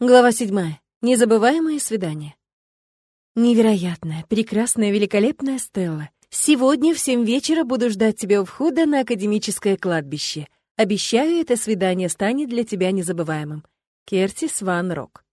Глава 7. Незабываемое свидание. Невероятная, прекрасная, великолепная Стелла. Сегодня в 7 вечера буду ждать тебя у входа на академическое кладбище. Обещаю, это свидание станет для тебя незабываемым. Кертис Ван Рок.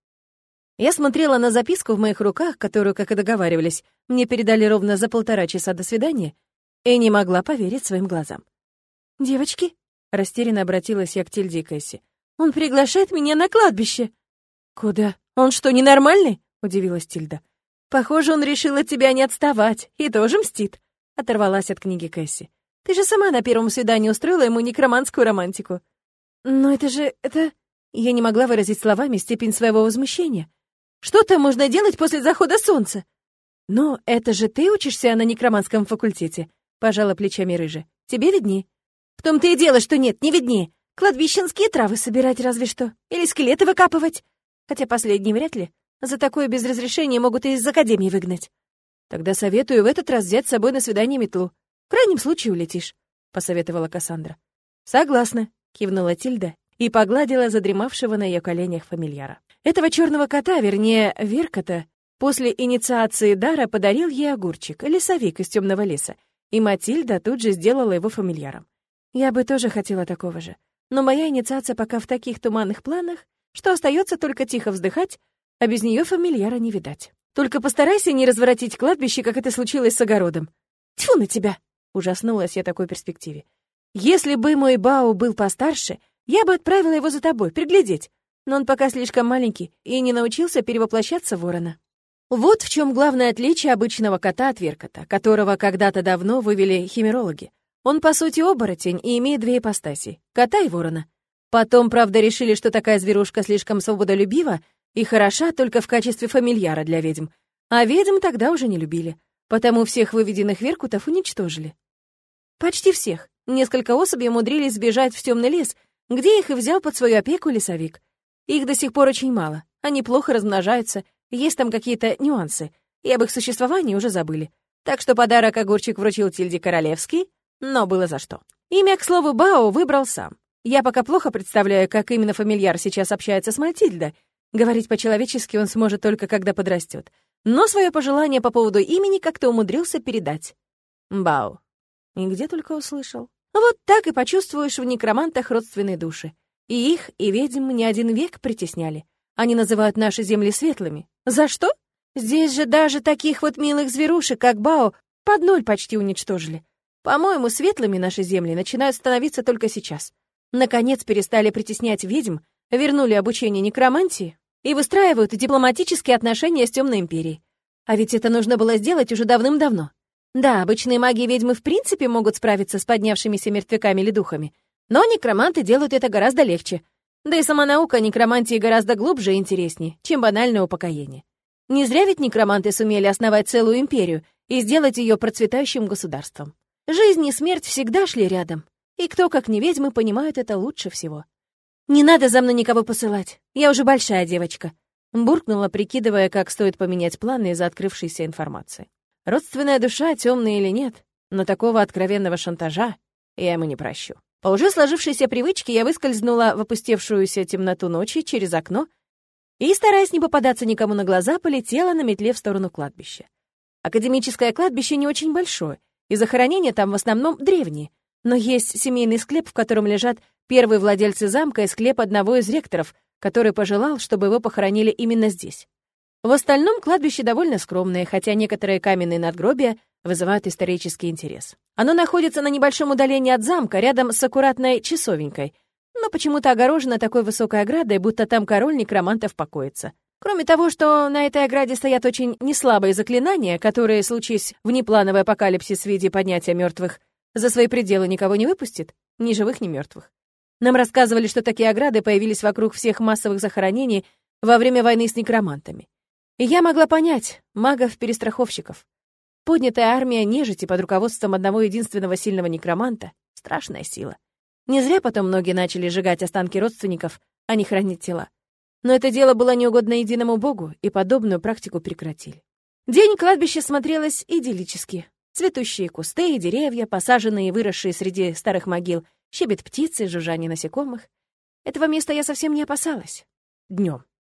Я смотрела на записку в моих руках, которую, как и договаривались, мне передали ровно за 1,5 часа до свидания, и не могла поверить своим глазам. «Девочки», — растерянно обратилась я к Тильде и Кэсси, — «он приглашает меня на кладбище». «Куда? Он что, ненормальный?» — удивилась Тильда. «Похоже, он решил от тебя не отставать и тоже мстит», — оторвалась от книги Кэсси. «Ты же сама на первом свидании устроила ему некроманскую романтику». «Но это...» Я не могла выразить словами степень своего возмущения. «Что там можно делать после захода солнца?» «Но это же ты учишься на некроманском факультете», — пожала плечами Рыжа. «Тебе виднее». «В том-то и дело, что нет, не виднее. Кладбищенские травы собирать разве что. Или скелеты выкапывать. Хотя последние вряд ли. За такое без разрешения могут и из академии выгнать. Тогда советую в этот раз взять с собой на свидание метлу. В крайнем случае улетишь», — посоветовала Кассандра. «Согласна», — кивнула Тильда и погладила задремавшего на ее коленях фамильяра. Этого черного кота, вернее, Веркота, после инициации дара подарил ей огурчик, лесовик из темного леса, и Матильда тут же сделала его фамильяром. Я бы тоже хотела такого же. Но моя инициация пока в таких туманных планах, что остается только тихо вздыхать, а без нее фамильяра не видать. Только постарайся не разворотить кладбище, как это случилось с огородом. Тьфу на тебя! Ужаснулась я такой перспективе. Если бы мой Бао был постарше, я бы отправила его за тобой, приглядеть. Но он пока слишком маленький и не научился перевоплощаться в ворона. Вот в чем главное отличие обычного кота от Веркота, которого когда-то давно вывели химерологи. Он, по сути, оборотень и имеет 2 ипостаси — кота и ворона. Потом, правда, решили, что такая зверушка слишком свободолюбива и хороша только в качестве фамильяра для ведьм. А ведьм тогда уже не любили, потому всех выведенных веркутов уничтожили. Почти всех. Несколько особей умудрились сбежать в темный лес, где их и взял под свою опеку лесовик. Их до сих пор очень мало, они плохо размножаются, есть там какие-то нюансы, и об их существовании уже забыли. Так что подарок огурчик вручил Тильде Королевский, но было за что. Имя, к слову, Бао выбрал сам. Я пока плохо представляю, как именно фамильяр сейчас общается с Матильдой. Говорить по-человечески он сможет только когда подрастет. Но свое пожелание по поводу имени как-то умудрился передать. Бао. И где только услышал. Вот так и почувствуешь в некромантах родственные души. И их, и ведьм не 1 век притесняли. Они называют наши земли светлыми. За что? Здесь же даже таких вот милых зверушек, как Бао, под 0 почти уничтожили. По-моему, светлыми наши земли начинают становиться только сейчас. Наконец перестали притеснять ведьм, вернули обучение некромантии и выстраивают дипломатические отношения с Темной империей. А ведь это нужно было сделать уже давным-давно. Да, обычные маги и ведьмы в принципе могут справиться с поднявшимися мертвяками или духами, но некроманты делают это гораздо легче. Да и сама наука некромантии гораздо глубже и интереснее, чем банальное упокоение. Не зря ведь некроманты сумели основать целую империю и сделать ее процветающим государством. Жизнь и смерть всегда шли рядом. И кто, как не ведьмы, понимают это лучше всего. «Не надо за мной никого посылать, я уже большая девочка», буркнула, прикидывая, как стоит поменять планы из-за открывшейся информации. Родственная душа, темная или нет, но такого откровенного шантажа я ему не прощу. По уже сложившейся привычке я выскользнула в опустевшуюся темноту ночи через окно и, стараясь не попадаться никому на глаза, полетела на метле в сторону кладбища. Академическое кладбище не очень большое, и захоронения там в основном древние, но есть семейный склеп, в котором лежат первые владельцы замка и склеп одного из ректоров, который пожелал, чтобы его похоронили именно здесь. В остальном кладбище довольно скромное, хотя некоторые каменные надгробия вызывают исторический интерес. Оно находится на небольшом удалении от замка, рядом с аккуратной часовенькой, но почему-то огорожено такой высокой оградой, будто там король некромантов покоится. Кроме того, что на этой ограде стоят очень неслабые заклинания, которые, случись внеплановый апокалипсис в виде поднятия мертвых, за свои пределы никого не выпустит, ни живых, ни мертвых. Нам рассказывали, что такие ограды появились вокруг всех массовых захоронений во время войны с некромантами. И я могла понять магов-перестраховщиков. Поднятая армия нежити под руководством одного единственного сильного некроманта — страшная сила. Не зря потом многие начали сжигать останки родственников, а не хранить тела. Но это дело было неугодно единому богу, и подобную практику прекратили. День кладбища смотрелось идиллически. Цветущие кусты и деревья, посаженные и выросшие среди старых могил, щебет птицы, жужжание насекомых. Этого места я совсем не опасалась. Днем.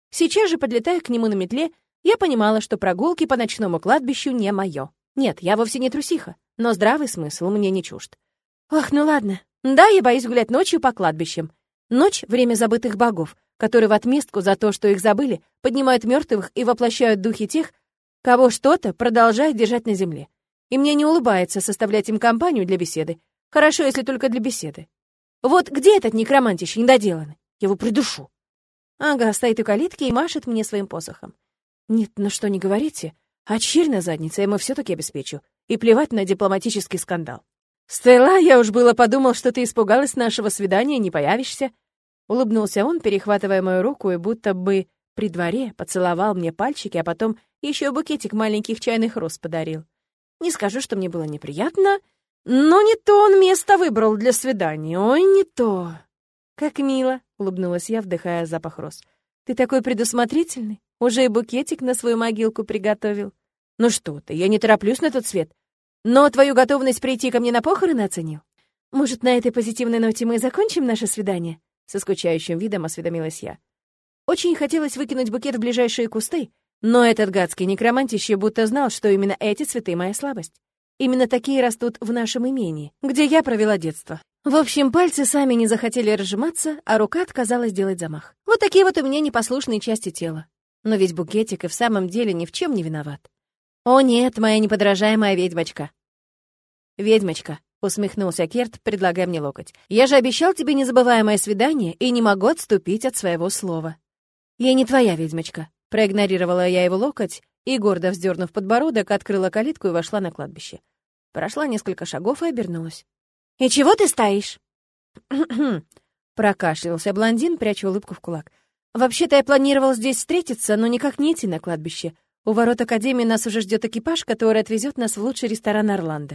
Сейчас же, подлетая к нему на метле, я понимала, что прогулки по ночному кладбищу не моё. Нет, я вовсе не трусиха, но здравый смысл мне не чужд. Ох, ну ладно. Да, я боюсь гулять ночью по кладбищам. Ночь — время забытых богов, которые в отместку за то, что их забыли, поднимают мертвых и воплощают духи тех, кого что-то продолжает держать на земле. И мне не улыбается составлять им компанию для беседы. Хорошо, если только для беседы. Вот где этот некромантище недоделанный? Я его придушу. Ага, стоит у калитки и машет мне своим посохом. Нет, ну что не говорите, а чирная задница я ему все-таки обеспечу. И плевать на дипломатический скандал. «Стелла, я уж было подумал, что ты испугалась нашего свидания и не появишься». Улыбнулся он, перехватывая мою руку и будто бы при дворе поцеловал мне пальчики, а потом еще букетик маленьких чайных роз подарил. Не скажу, что мне было неприятно, но не то он место выбрал для свидания, ой, не то. «Как мило», — улыбнулась я, вдыхая запах роз. «Ты такой предусмотрительный, уже и букетик на свою могилку приготовил». «Ну что ты, я не тороплюсь на тот свет, но твою готовность прийти ко мне на похороны оценил». «Может, на этой позитивной ноте мы и закончим наше свидание?» Со скучающим видом осведомилась я. Очень хотелось выкинуть букет в ближайшие кусты, но этот гадский некромантище будто знал, что именно эти цветы — моя слабость. Именно такие растут в нашем имении, где я провела детство. В общем, пальцы сами не захотели разжиматься, а рука отказалась делать замах. Вот такие вот у меня непослушные части тела. Но ведь букетик и в самом деле ни в чем не виноват. О нет, моя неподражаемая ведьмочка. «Ведьмочка», — усмехнулся Керт, предлагая мне локоть. «Я же обещал тебе незабываемое свидание и не могу отступить от своего слова». «Я не твоя ведьмочка», — проигнорировала я его локоть и, гордо вздернув подбородок, открыла калитку и вошла на кладбище. Прошла несколько шагов и обернулась. «И чего ты стоишь?» Прокашлялся блондин, пряча улыбку в кулак. «Вообще-то я планировал здесь встретиться, но никак не идти на кладбище. У ворот Академии нас уже ждет экипаж, который отвезет нас в лучший ресторан Орландо».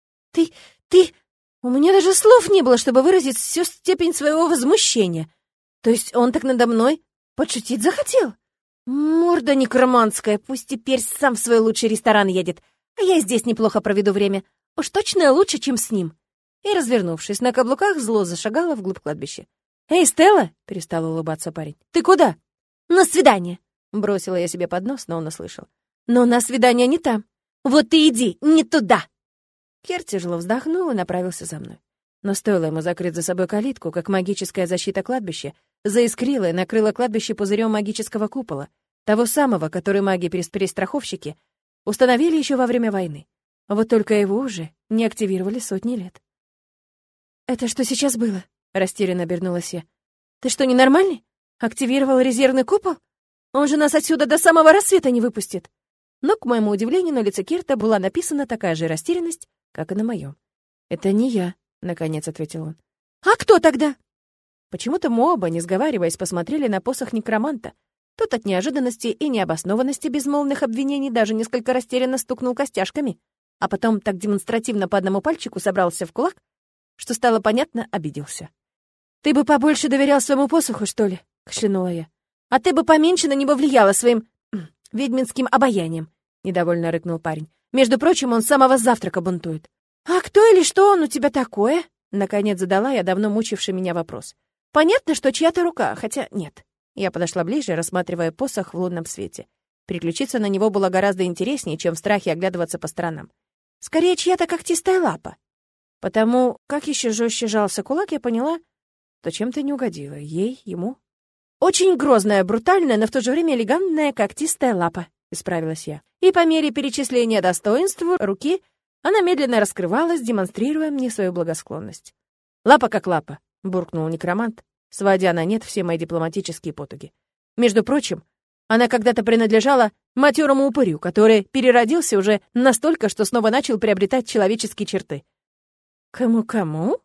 Ты... У меня даже слов не было, чтобы выразить всю степень своего возмущения. То есть он так надо мной подшутить захотел? Морда некроманская, пусть теперь сам в свой лучший ресторан едет, а я здесь неплохо проведу время. Уж точно лучше, чем с ним. И, развернувшись на каблуках, зло зашагала вглубь кладбища. «Эй, Стелла!» — перестал улыбаться парень. «Ты куда?» «На свидание!» — бросила я себе под нос, но он услышал. «Но на свидание не там. Вот ты иди, не туда!» Керт тяжело вздохнул и направился за мной. Но стоило ему закрыть за собой калитку, как магическая защита кладбища заискрила и накрыла кладбище пузырем магического купола, того самого, который маги-перестраховщики установили еще во время войны. Вот только его уже не активировали сотни лет. «Это что сейчас было?» — растерянно обернулась я. «Ты что, ненормальный? Активировал резервный купол? Он же нас отсюда до самого рассвета не выпустит!» Но, к моему удивлению, на лице Керта была написана такая же растерянность, как и на моем. «Это не я», — наконец ответил он. «А кто тогда?» Почему-то мы оба, не сговариваясь, посмотрели на посох некроманта. Тот от неожиданности и необоснованности безмолвных обвинений даже несколько растерянно стукнул костяшками, а потом так демонстративно по одному пальчику собрался в кулак, что стало понятно, обиделся. «Ты бы побольше доверял своему посоху, что ли?» — кашлянула я. «А ты бы поменьше на него влияла своим ведьминским обаянием», — недовольно рыкнул парень. «Между прочим, он с самого завтрака бунтует». «А кто или что он у тебя такое?» — наконец задала я давно мучивший меня вопрос. «Понятно, что чья-то рука, хотя нет». Я подошла ближе, рассматривая посох в лунном свете. Переключиться на него было гораздо интереснее, чем в страхе оглядываться по сторонам. Скорее, чья-то когтистая лапа. Потому как еще жестче жался кулак, я поняла, что чем-то не угодила. Ей, ему. «Очень грозная, брутальная, но в то же время элегантная когтистая лапа», — исправилась я. И по мере перечисления достоинств руки она медленно раскрывалась, демонстрируя мне свою благосклонность. «Лапа как лапа», — буркнул некромант, сводя на нет все мои дипломатические потуги. «Между прочим, она когда-то принадлежала матерому упырю, который переродился уже настолько, что снова начал приобретать человеческие черты». «Кому-кому?»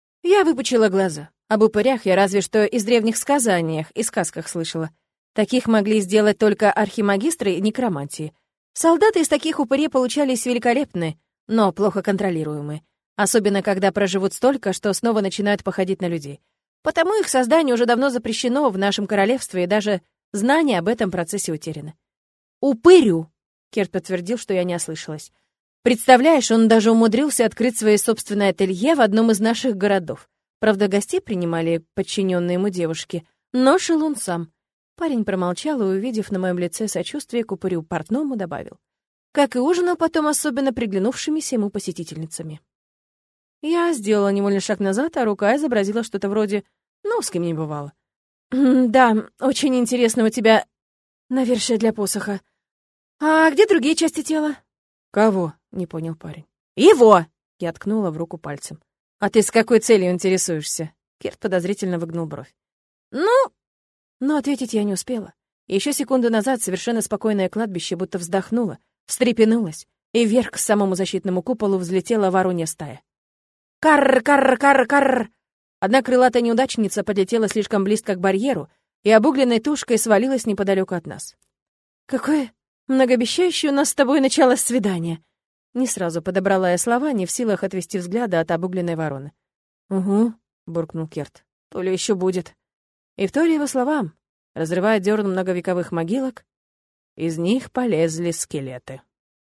Я выпучила глаза. Об упырях я разве что из древних сказаниях и сказках слышала. Таких могли сделать только архимагистры и некромантии. Солдаты из таких упырей получались великолепные, но плохо контролируемые. Особенно, когда проживут столько, что снова начинают походить на людей. Потому их создание уже давно запрещено в нашем королевстве, и даже знания об этом процессе утеряны. «Упырю!» — Керт подтвердил, что я не ослышалась. «Представляешь, он даже умудрился открыть свое собственное ателье в одном из наших городов. Правда, гостей принимали подчиненные ему девушки, но шел он сам. Парень промолчал и, увидев на моем лице сочувствие к упырю портному, добавил. Как и ужинал потом особенно приглянувшимися ему посетительницами. Я сделала невольный шаг назад, а рука изобразила что-то вроде «ну, с кем не бывало». «Да, очень интересно у тебя навершие для посоха. А где другие части тела?» «Кого?» — не понял парень. «Его!» — я ткнула в руку пальцем. «А ты с какой целью интересуешься?» Керт подозрительно выгнул бровь. «Ну...» Но ответить я не успела. Еще секунду назад совершенно спокойное кладбище будто вздохнуло, встрепенулось, и вверх к самому защитному куполу взлетела воронья стая. «Карр, карр, карр, карр!» Одна крылатая неудачница подлетела слишком близко к барьеру и обугленной тушкой свалилась неподалеку от нас. «Какое многообещающее у нас с тобой начало свидания!» Не сразу подобрала я слова, не в силах отвести взгляда от обугленной вороны. «Угу», — буркнул Керт, — «то ли еще будет». И вторя его словам, разрывая дерн многовековых могилок, из них полезли скелеты.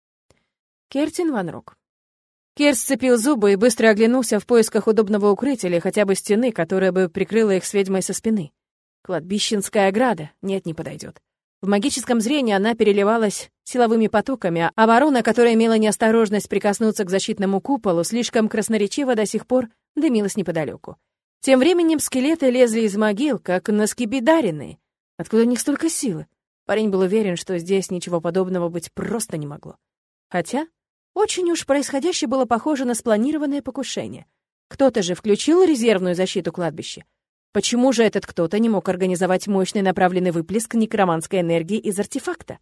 Кертин Ван Рок. Керт сцепил зубы и быстро оглянулся в поисках удобного укрытия или хотя бы стены, которая бы прикрыла их с ведьмой со спины. Кладбищенская ограда? Нет, не подойдет. В магическом зрении она переливалась силовыми потоками, а ворона, которая имела неосторожность прикоснуться к защитному куполу, слишком красноречиво до сих пор дымилась неподалеку. Тем временем скелеты лезли из могил, как наскибидаренные. Откуда у них столько силы? Парень был уверен, что здесь ничего подобного быть просто не могло. Хотя очень уж происходящее было похоже на спланированное покушение. Кто-то же включил резервную защиту кладбища. Почему же этот кто-то не мог организовать мощный направленный выплеск некроманской энергии из артефакта?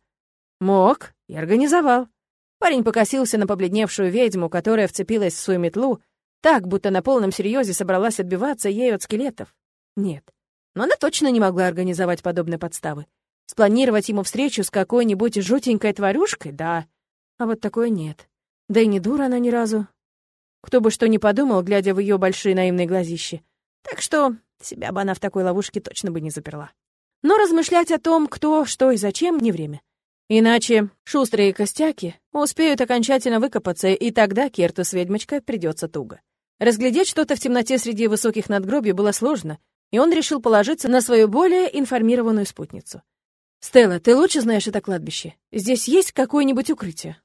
Мог и организовал. Парень покосился на побледневшую ведьму, которая вцепилась в свою метлу, так, будто на полном серьезе собралась отбиваться ею от скелетов. Нет, но она точно не могла организовать подобные подставы. Спланировать ему встречу с какой-нибудь жутенькой тварюшкой? Да. А вот такое нет. Да и не дура она ни разу. Кто бы что ни подумал, глядя в ее большие наивные глазищи. Так что себя бы она в такой ловушке точно бы не заперла. Но размышлять о том, кто, что и зачем, не время. Иначе шустрые костяки успеют окончательно выкопаться, и тогда Керту с ведьмочкой придется туго. Разглядеть что-то в темноте среди высоких надгробий было сложно, и он решил положиться на свою более информированную спутницу. «Стелла, ты лучше знаешь это кладбище. Здесь есть какое-нибудь укрытие?»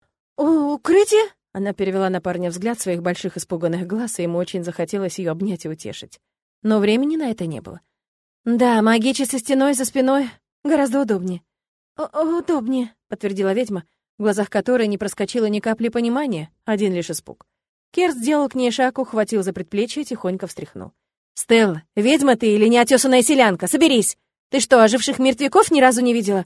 «Укрытие?» Она перевела на парня взгляд своих больших испуганных глаз, и ему очень захотелось ее обнять и утешить. Но времени на это не было. «Да, магической стеной за спиной гораздо удобнее». «Удобнее», — подтвердила ведьма, в глазах которой не проскочило ни капли понимания, один лишь испуг. Керт сделал к ней шаг, ухватил за предплечье и тихонько встряхнул. «Стелла, ведьма ты или неотесанная селянка? Соберись! Ты что, оживших мертвяков ни разу не видела?»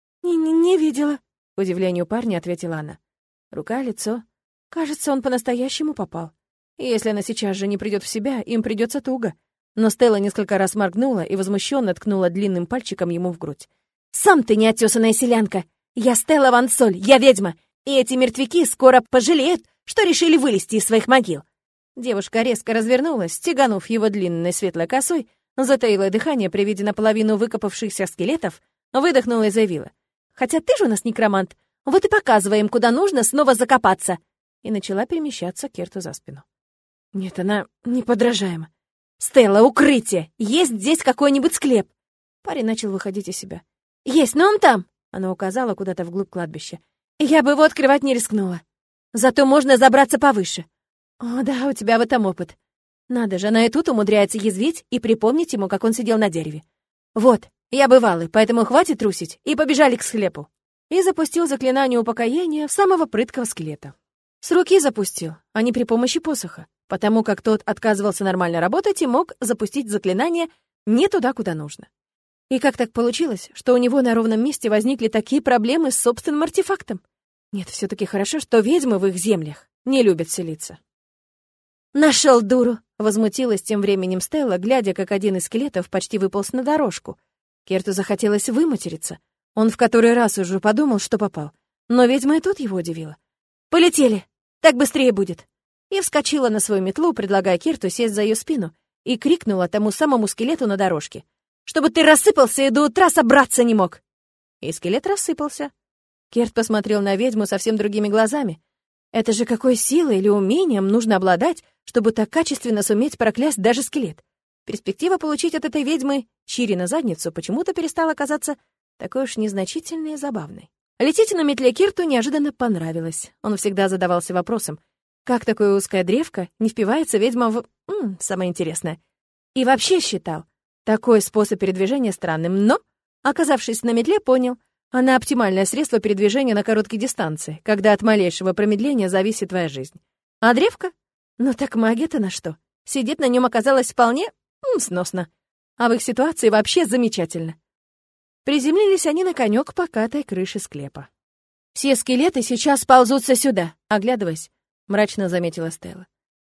«Не видела», — к удивлению парня ответила она. Рука, лицо. Кажется, он по-настоящему попал. И если она сейчас же не придет в себя, им придется туго. Но Стелла несколько раз моргнула и возмущенно ткнула длинным пальчиком ему в грудь. «Сам ты неотесанная селянка! Я Стелла Ван Соль, я ведьма, и эти мертвяки скоро пожалеют, что решили вылезти из своих могил». Девушка резко развернулась, стеганув его длинной светлой косой, затаила дыхание при виде наполовину выкопавшихся скелетов, выдохнула и заявила. «Хотя ты же у нас некромант, вот и показывай им, куда нужно снова закопаться!» И начала перемещаться Керту за спину. Нет, она неподражаема. «Стелла, укрытие! Есть здесь какой-нибудь склеп?» Парень начал выходить из себя. «Есть, но он там!» Она указала куда-то вглубь кладбища. «Я бы его открывать не рискнула. Зато можно забраться повыше». «О, да, у тебя в этом опыт. Надо же, она и тут умудряется язвить и припомнить ему, как он сидел на дереве. Вот, я бывалый, поэтому хватит трусить, и побежали к склепу». И запустил заклинание упокоения в самого прыткого скелета. С руки запустил, а не при помощи посоха, потому как тот отказывался нормально работать и мог запустить заклинание не туда, куда нужно. И как так получилось, что у него на ровном месте возникли такие проблемы с собственным артефактом? Нет, все-таки хорошо, что ведьмы в их землях не любят селиться. «Нашел дуру!» — возмутилась тем временем Стелла, глядя, как один из скелетов почти выполз на дорожку. Керту захотелось выматериться. Он в который раз уже подумал, что попал. Но ведьма и тут его удивила. «Полетели! Так быстрее будет!» И вскочила на свою метлу, предлагая Керту сесть за ее спину, и крикнула тому самому скелету на дорожке. «Чтобы ты рассыпался и до утра собраться не мог!» И скелет рассыпался. Керт посмотрел на ведьму совсем другими глазами. Это же какой силой или умением нужно обладать, чтобы так качественно суметь проклясть даже скелет? Перспектива получить от этой ведьмы чири на задницу почему-то перестала казаться такой уж незначительной и забавной. Лететь на метле Кирту неожиданно понравилось. Он всегда задавался вопросом, как такое узкое древко не впивается ведьма в... самое интересное. И вообще считал такой способ передвижения странным, но, оказавшись на метле, понял, она оптимальное средство передвижения на короткие дистанции, когда от малейшего промедления зависит твоя жизнь. А древко? Ну так магия-то на что? Сидеть на нем оказалось вполне сносно. А в их ситуации вообще замечательно. Приземлились они на конёк покатой крыши склепа. «Все скелеты сейчас ползутся сюда», — оглядываясь, мрачно заметила Стелла.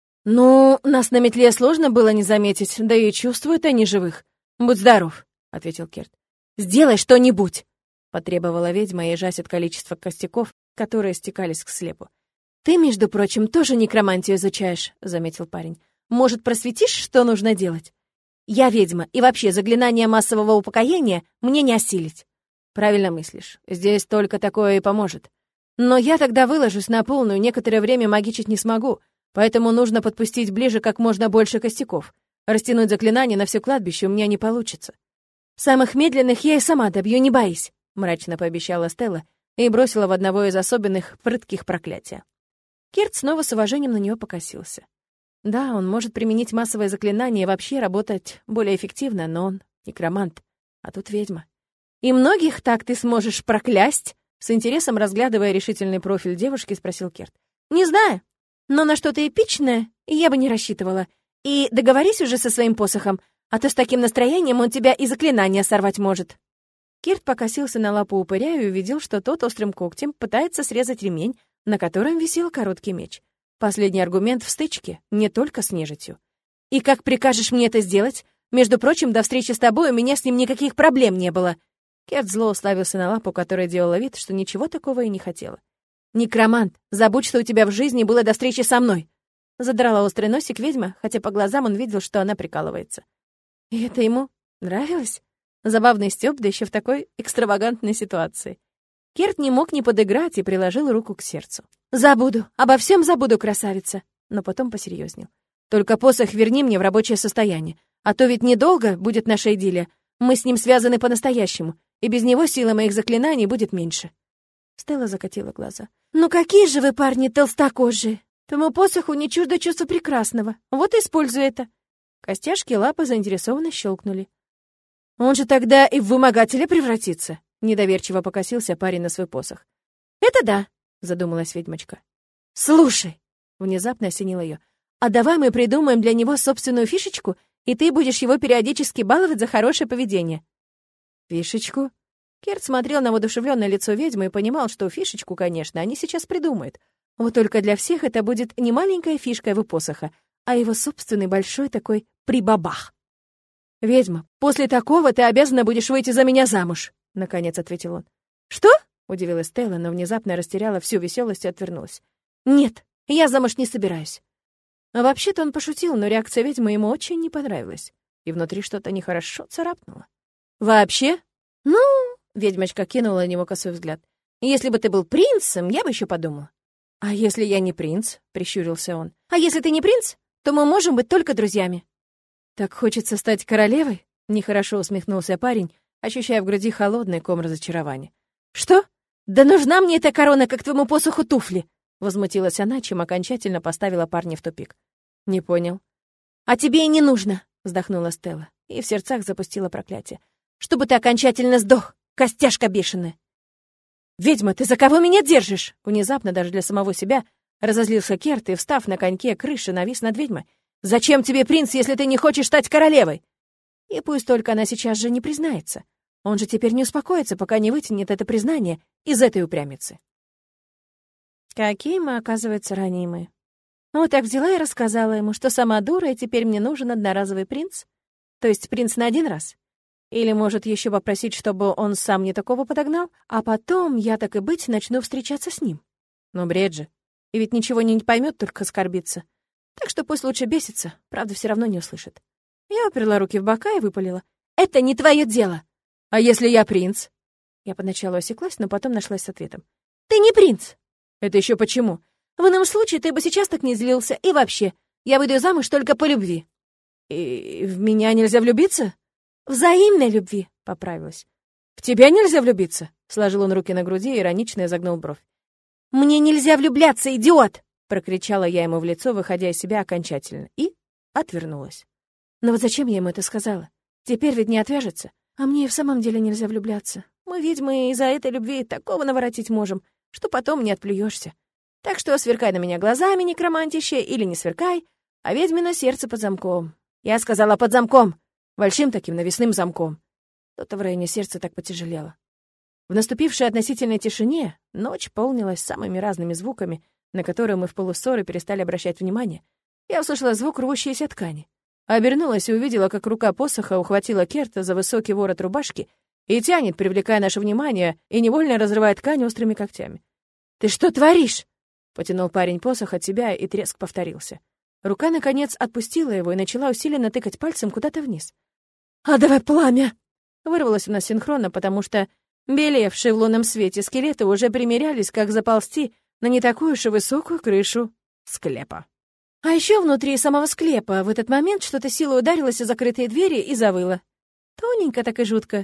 «Ну, нас на метле сложно было не заметить, да и чувствуют они живых. Будь здоров», — ответил Керт. «Сделай что-нибудь», — потребовала ведьма, ежась от количества костяков, которые стекались к слепу. «Ты, между прочим, тоже некромантию изучаешь», — заметил парень. «Может, просветишь, что нужно делать? Я ведьма, и вообще заклинание массового упокоения мне не осилить». «Правильно мыслишь. Здесь только такое и поможет. Но я тогда выложусь на полную, некоторое время магичить не смогу, поэтому нужно подпустить ближе как можно больше костяков. Растянуть заклинание на все кладбище у меня не получится». «Самых медленных я и сама добью, не боись», — мрачно пообещала Стелла и бросила в одного из особенных прытких проклятия. Керт снова с уважением на нее покосился. Да, он может применить массовое заклинание и вообще работать более эффективно, но он некромант, а тут ведьма. «И многих так ты сможешь проклясть?» С интересом разглядывая решительный профиль девушки, спросил Керт. «Не знаю, но на что-то эпичное я бы не рассчитывала. И договорись уже со своим посохом, а то с таким настроением он тебя и заклинание сорвать может». Керт покосился на лапу упыря и увидел, что тот острым когтем пытается срезать ремень, на котором висел короткий меч. Последний аргумент в стычке, не только с нежитью. «И как прикажешь мне это сделать? Между прочим, до встречи с тобой у меня с ним никаких проблем не было». Керт зло уставился на лапу, которая делала вид, что ничего такого и не хотела. «Некромант, забудь, что у тебя в жизни было до встречи со мной!» Задрала острый носик ведьма, хотя по глазам он видел, что она прикалывается. И это ему нравилось? Забавный стёб, да еще в такой экстравагантной ситуации. Керт не мог не подыграть и приложил руку к сердцу. «Забуду, обо всем забуду, красавица!» Но потом посерьезнел. «Только посох верни мне в рабочее состояние, а то ведь недолго будет наша идиллия. Мы с ним связаны по-настоящему, и без него сила моих заклинаний будет меньше». Стелла закатила глаза. «Ну какие же вы, парни, толстокожие! Твоему посоху не чуждо чувство прекрасного. Вот и используй это». Костяшки лапы заинтересованно щелкнули. «Он же тогда и в вымогателя превратится», — недоверчиво покосился парень на свой посох. «Это да», — задумалась ведьмочка. «Слушай», — внезапно осенило ее, «а давай мы придумаем для него собственную фишечку, и ты будешь его периодически баловать за хорошее поведение». «Фишечку?» Керт смотрел на воодушевленное лицо ведьмы и понимал, что фишечку, конечно, они сейчас придумают. Вот только для всех это будет не маленькая фишка его посоха, а его собственный большой такой прибабах. «Ведьма, после такого ты обязана будешь выйти за меня замуж», — наконец ответил он. «Что?» — удивилась Стелла, но внезапно растеряла всю веселость и отвернулась. «Нет, я замуж не собираюсь». А вообще-то он пошутил, но реакция ведьмы ему очень не понравилась, и внутри что-то нехорошо царапнуло. «Вообще? Ну...» — ведьмочка кинула на него косой взгляд. «Если бы ты был принцем, я бы еще подумала». «А если я не принц?» — прищурился он. «А если ты не принц, то мы можем быть только друзьями». «Так хочется стать королевой?» — нехорошо усмехнулся парень, ощущая в груди холодный ком разочарования. «Что? Да нужна мне эта корона, как твоему посоху туфли!» — возмутилась она, чем окончательно поставила парня в тупик. «Не понял». «А тебе и не нужно!» — вздохнула Стелла и в сердцах запустила проклятие. «Чтобы ты окончательно сдох, костяшка бешеная!» «Ведьма, ты за кого меня держишь?» Внезапно даже для самого себя разозлился Керт и, встав на коньке крыши, навис над ведьмой. «Зачем тебе принц, если ты не хочешь стать королевой?» И пусть только она сейчас же не признается. Он же теперь не успокоится, пока не вытянет это признание из этой упрямицы. Какие мы, оказывается, ранимые. Вот так взяла и рассказала ему, что сама дура, и теперь мне нужен одноразовый принц. То есть принц на один раз. Или, может, еще попросить, чтобы он сам мне такого подогнал, а потом, я так и быть, начну встречаться с ним. Ну, бред же. И ведь ничего не поймет, только оскорбится. Так что пусть лучше бесится, правда, все равно не услышит. Я уперла руки в бока и выпалила. «Это не твое дело!» «А если я принц?» Я поначалу осеклась, но потом нашлась с ответом. «Ты не принц!» «Это еще почему?» «В ином случае ты бы сейчас так не злился. И вообще, я выйду замуж только по любви». И в меня нельзя влюбиться? Взаимной любви, поправилась. В тебя нельзя влюбиться? Сложил он руки на груди и иронично изогнул бровь. Мне нельзя влюбляться, идиот! Прокричала я ему в лицо, выходя из себя окончательно, и отвернулась. Но вот зачем я ему это сказала? Теперь ведь не отвяжется. А мне и в самом деле нельзя влюбляться. Мы, ведьмы, из-за этой любви такого наворотить можем, что потом не отплюешься. Так что сверкай на меня глазами, некромантище, или не сверкай, а ведьмино сердце под замком. Я сказала под замком, большим таким навесным замком. То-то в районе сердца так потяжелело. В наступившей относительной тишине ночь полнилась самыми разными звуками, на которые мы в полуссоры перестали обращать внимание. Я услышала звук рвущейся ткани. Обернулась и увидела, как рука посоха ухватила Керта за высокий ворот рубашки и тянет, привлекая наше внимание, и невольно разрывает ткань острыми когтями. «Ты что творишь?» — потянул парень посох от себя, и треск повторился. Рука, наконец, отпустила его и начала усиленно тыкать пальцем куда-то вниз. «А давай пламя!» Вырвалось у нас синхронно, потому что белевшие в лунном свете скелеты уже примерялись, как заползти на не такую уж и высокую крышу склепа. А еще внутри самого склепа в этот момент что-то силой ударилось о закрытые двери и завыло. Тоненько так и жутко.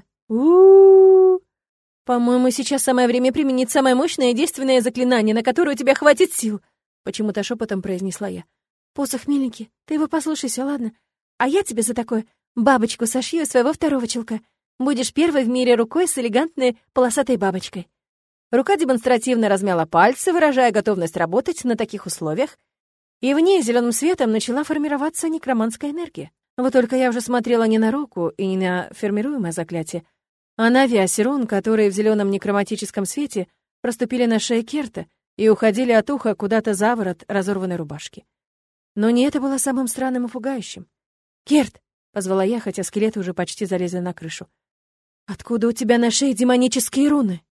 У-у-у. По-моему, сейчас самое время применить самое мощное и действенное заклинание, на которое у тебя хватит сил, почему-то шепотом произнесла я. Посох миленький, ты его послушайся, ладно? А я тебе за такое бабочку сошью из своего второго чулка. Будешь первой в мире рукой с элегантной полосатой бабочкой. Рука демонстративно размяла пальцы, выражая готовность работать на таких условиях, и в ней зеленым светом начала формироваться некроманская энергия. Вот только я уже смотрела не на руку и не на формируемое заклятие, а на вязь рун, которые в зеленом некроматическом свете проступили на шее Керта и уходили от уха куда-то за ворот разорванной рубашки. Но не это было самым странным и пугающим. «Керт!» — позвала я, хотя скелеты уже почти залезли на крышу. «Откуда у тебя на шее демонические руны?»